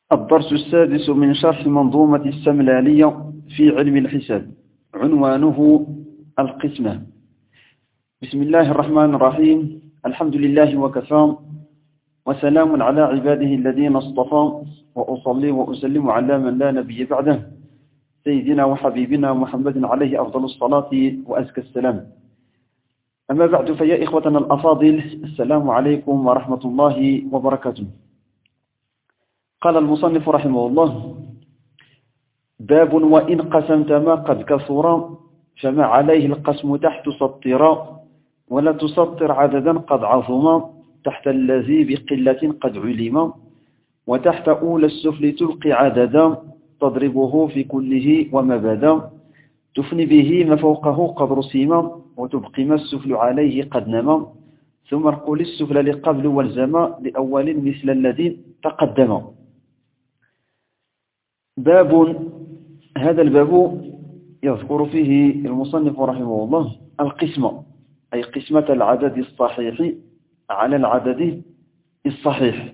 الدرس السادس من شرح منظومة السملالية في علم الحساب، عنوانه القسمة. بسم الله الرحمن الرحيم. الحمد لله وكفى، وسلام على عباده الذين اصطفى، وأصلي وأسلم على من لا نبي بعده، سيدنا وحبيبنا محمد عليه أفضل الصلاة وأزكى السلام. أما بعد، فيا إخوتنا الأفاضل، السلام عليكم ورحمة الله وبركاته. قال المصنف رحمه الله: باب وإن قسمت ما قد كثر فما عليه القسم تحت سطرا، ولا تسطر عددا قد عظم تحت الذي بقلة قد علم، وتحت أولى السفل تلقي عددا تضربه في كله وما بدا، تفني به ما فوقه قد رسم وتبقي ما السفل عليه قد نما، ثم ارقل السفل لقبل والزم لأول مثل الذي تقدم. باب، هذا الباب يذكر فيه المصنف رحمه الله القسمة، أي قسمة العدد الصحيح على العدد الصحيح،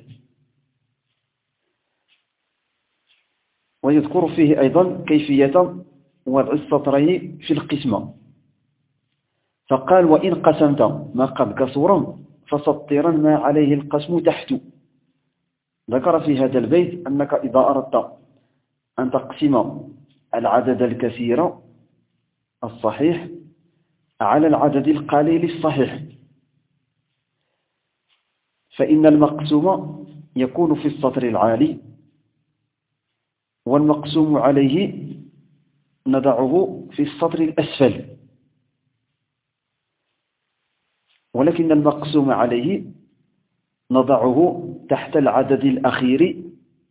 ويذكر فيه أيضا كيفية وضع السطرين في القسمة. فقال: وإن قسمت ما قد كثر فسطرا ما عليه القسم تحت. ذكر في هذا البيت أنك إذا أردت أن تقسم العدد الكثير الصحيح على العدد القليل الصحيح، فإن المقسوم يكون في السطر العالي، والمقسوم عليه نضعه في السطر الأسفل، ولكن المقسوم عليه نضعه تحت العدد الأخير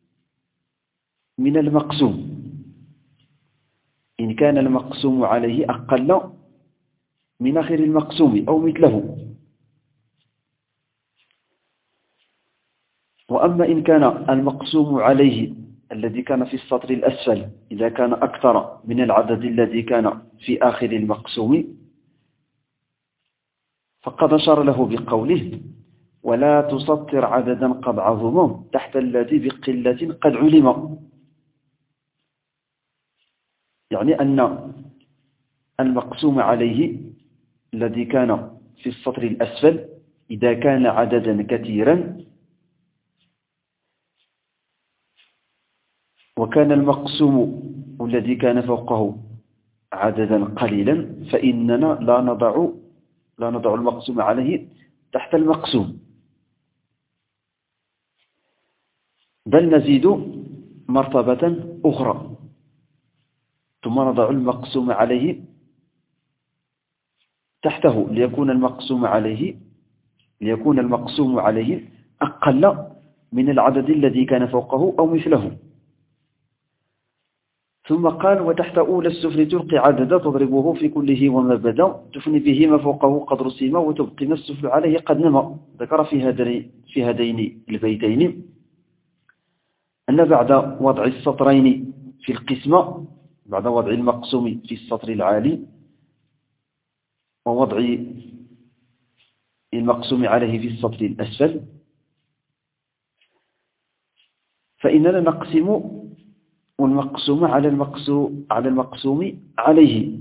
من المقسوم إن كان المقسوم عليه أقل من آخر المقسوم أو مثله. وأما إن كان المقسوم عليه الذي كان في السطر الأسفل إذا كان أكثر من العدد الذي كان في آخر المقسوم، فقد أشار له بقوله: ولا تسطر عددا قد عظم تحت الذي بقلة قد علم. يعني أن المقسوم عليه الذي كان في السطر الأسفل إذا كان عددا كثيرا، وكان المقسوم الذي كان فوقه عددا قليلا، فإننا لا نضع المقسوم عليه تحت المقسوم، بل نزيد مرتبة أخرى، ثم نضع المقسوم عليه تحته ليكون المقسوم عليه أقل من العدد الذي كان فوقه أو مثله. ثم قال: وتحت أولى السفل تلقي عددا تضربه في كله وما بدا، تفني به ما فوقه قد رسم وتبقي ما السفل عليه قد نما. ذكر في هذين البيتين أن بعد وضع السطرين في القسمة، بعد وضع المقسوم في السطر العالي ووضع المقسوم عليه في السطر الأسفل، فإننا نقسم والمقسوم على المقسوم عليه.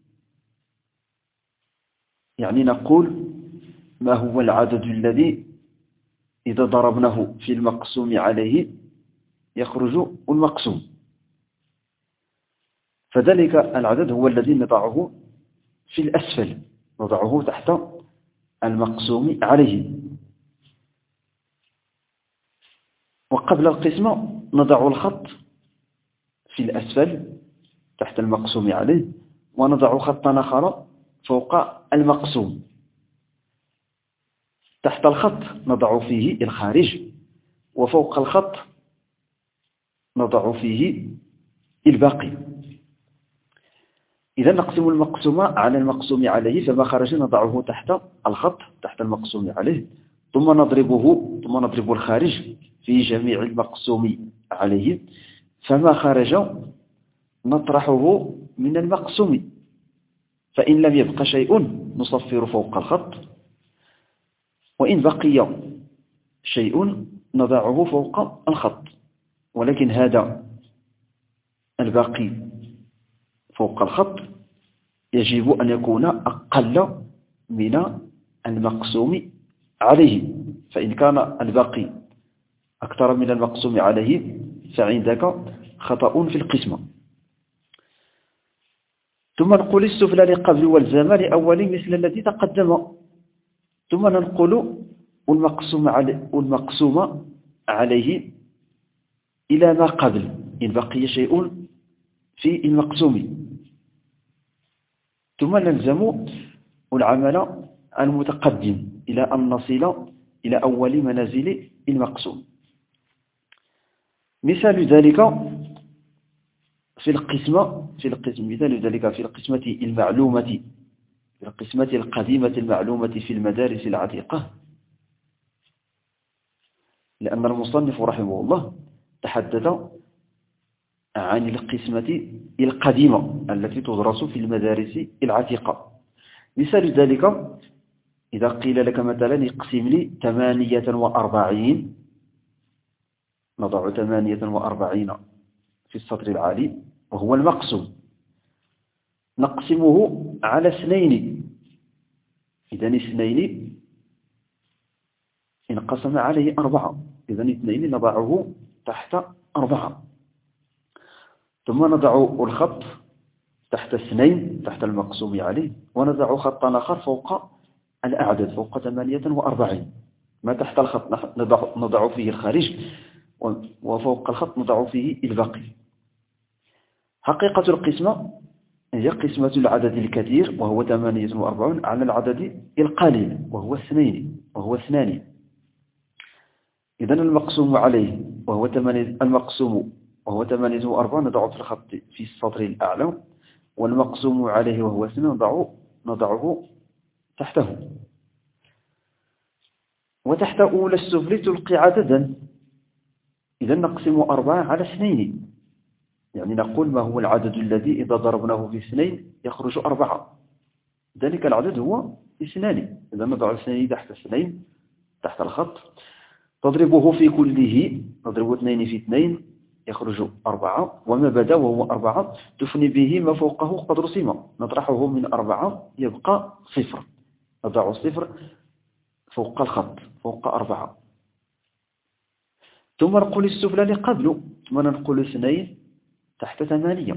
يعني نقول ما هو العدد الذي إذا ضربناه في المقسوم عليه يخرج المقسوم، فذلك العدد هو الذي نضعه في الأسفل، نضعه تحت المقسوم عليه. وقبل القسمة نضع الخط في الأسفل تحت المقسوم عليه، ونضع خطا آخر فوق المقسوم. تحت الخط نضع فيه الخارج، وفوق الخط نضع فيه الباقي. إذا نقسم المقسوم على المقسوم عليه، فما خرج نضعه تحت الخط تحت المقسوم عليه، ثم نضرب الخارج في جميع المقسوم عليه، فما خرج نطرحه من المقسوم، فإن لم يبق شيء نصفر فوق الخط، وإن بقي شيء نضعه فوق الخط. ولكن هذا الباقي فوق الخط يجب أن يكون أقل من المقسوم عليه، فإن كان الباقي أكثر من المقسوم عليه فعندك خطأ في القسمة. ثم نقول السفلى لقبل والزام لأول مثل الذي تقدم، ثم ننقل والمقسوم عليه إلى ما قبل إن بقي شيء في المقسوم، ثم نلزم العمل المتقدم إلى أن نصل إلى أول منازل المقسوم. مثال ذلك في القسمة مثال ذلك في القسمة المعلومة، في القسمة القديمة المعلومة في المدارس العتيقة، لأن المصنف رحمه الله تحدث عن القسمة القديمة التي تدرس في المدارس العتيقة. مثال ذلك إذا قيل لك مثلا اقسم لي 48، نضع 48 في السطر العالي وهو المقسوم، نقسمه على 2، إذن 2 انقسم عليه 4، إذن 2 نضعه تحت 4، ثم نضع الخط تحت 2 تحت المقسوم عليه، ونضع خطا آخر فوق الأعداد فوق 48، ما تحت الخط نضع فيه الخارج، وفوق الخط نضع فيه الباقي. حقيقة القسمة هي قسمة العدد الكثير وهو 48 على العدد القليل وهو 2. إذن المقسوم عليه وهو 48 نضعه في الخط في السطر الأعلى، والمقسوم عليه وهو 2 نضعه تحته، وتحت أولى السفلى تلقي عددا. إذن نقسم 4 على 2، يعني نقول ما هو العدد الذي إذا ضربناه في 2 يخرج 4، ذلك العدد هو 2. إذا نضع 2 تحت 2 تحت الخط، تضربه في كله، نضرب 2 في 2 يخرج 4، وما بدا وهو 4 تفني به ما فوقه قد رسم، نطرحه من 4 يبقى 0، نضع 0 فوق الخط فوق 4، ثم نقول السفلى لقبله، ثم ننقل 2 تحت 8،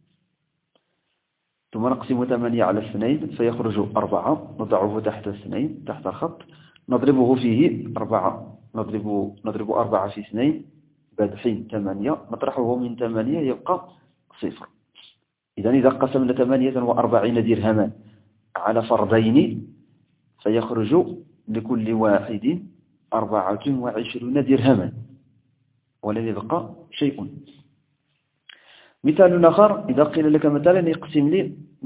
ثم نقسم 8 على 2 فيخرج 4، نضعه تحت 2 تحت الخط، نضربه فيه 4، نضرب 4 في 2 بادحين 8، نطرحه من 8 يبقى 0. إذا قسمنا 48 درهما على فردين فيخرج لكل واحد 24 درهما، ولن يبقى شيء. مثال آخر إذا قيل لك مثلا اقسم لي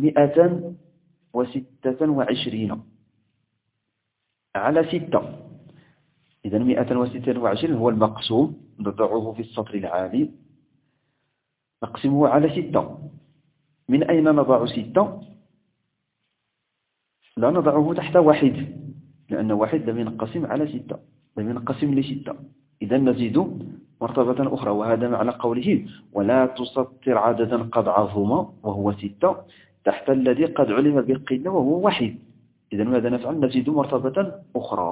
226 على 6، إذا 226 هو المقسوم، نضعه في السطر العالي، نقسمه على 6. من أين نضع 6؟ لا نضعه تحت 1، لأن 1 لم ينقسم على 6، لم ينقسم ل6، إذا نزيد مرتبة أخرى، وهذا معنى قوله ولا تسطر عددا قد عظم وهو 6 تحت الذي قد علم بالقلة وهو 1. إذا ماذا نفعل؟ نزيد مرتبة أخرى.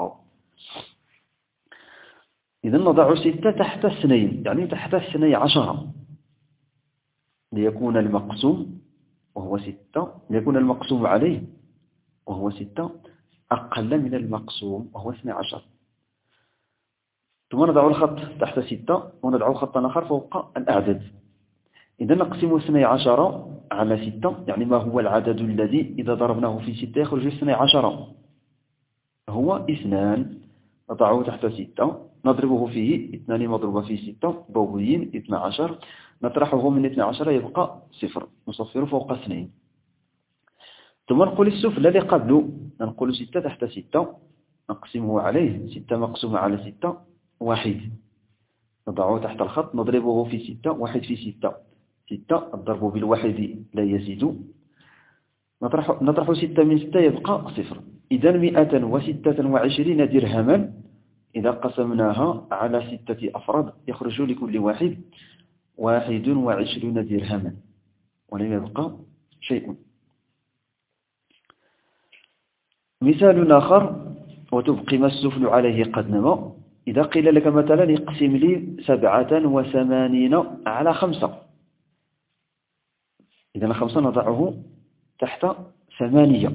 إذا نضع 6 تحت 2، يعني تحت 12، ليكون المقسوم وهو 6، ليكون المقسوم عليه وهو 6 أقل من المقسوم وهو 12، ثم نضع الخط تحت 6 ونضع خطا آخر فوق الأعداد. إذا نقسم 12 على 6، يعني ما هو العدد الذي إذا ضربناه في 6 يخرج 12؟ هو 2، نضعه تحت 6 نضربه فيه 2 مضروبة في 6 ضوئين 12، نطرحه من 12 يبقى 0، نصفر فوق 2. ثم نقول السفلى لقبله، نقول 6 تحت 6 نقسمه عليه 6 مقسومة على 6 1، نضعه تحت الخط نضربه في 6، 1 في 6 الضرب بالواحد لا يزيد، نطرح 6 من 6 يبقى 0. إذا 126 درهما إذا قسمناها على 6 أفراد يخرج لكل واحد 21 درهما ولم يبقى شيء. مثال آخر: وتبقي ما السفل عليه قد نما. إذا قيل لك مثلا اقسم لي 87 على 5، إذا 5 نضعه تحت 8،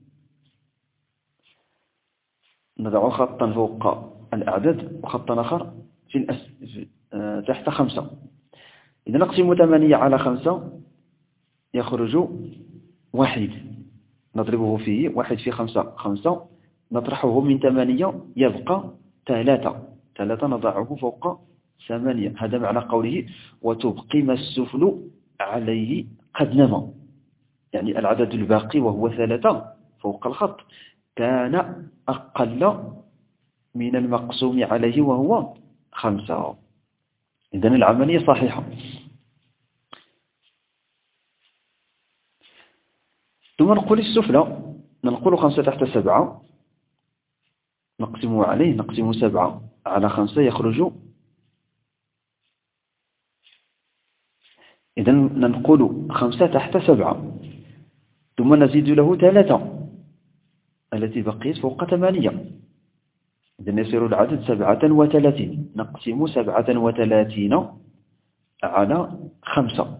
نضع خطا فوق الأعداد وخطا آخر تحت 5. إذا نقسم 8 على 5 يخرج 1، نضربه فيه 1 في 5 5، نطرحه من 8 يبقى 3 نضعه فوق 8. هذا معنى قوله وتبقي ما السفل عليه قد نما، يعني العدد الباقي وهو 3 فوق الخط كان أقل من المقسوم عليه وهو 5. إذن العملية صحيحة. ثم نقول السفلى، ننقل 5 تحت 7 نقسم عليه، نقسم 7 على 5 يخرج. إذن ننقل 5 تحت 7 ثم نزيد له 3 التي بقيت فوق 8. إذن يصير العدد 37. نقسم 37 على 5،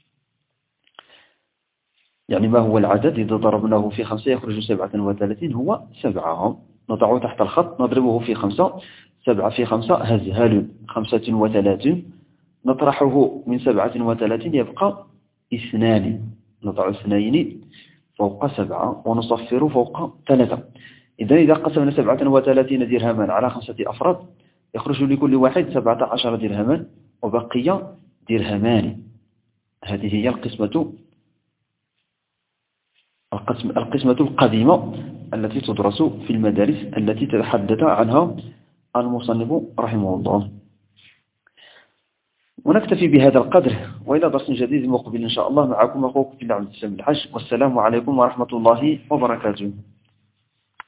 يعني ما هو العدد إذا ضربناه في 5 يخرج 37 هو 7. نضعه تحت الخط نضربه في 5، 7 في 5 هزهل 35، نطرحه من 37 يبقى 2، نضع 2 فوق 7 ونصفر فوق 3. إذا قسمنا 37 درهما على 5 أفراد يخرج لكل واحد 17 درهما وبقي درهمان. هذه هي القسمة القديمة التي تدرس في المدارس التي تحدث عنها المصنف رحمه الله. ونكتفي بهذا القدر، وإلى درس جديد مقبل إن شاء الله. معكم أخوكم في الله عبد السلام الحج، والسلام عليكم ورحمة الله وبركاته.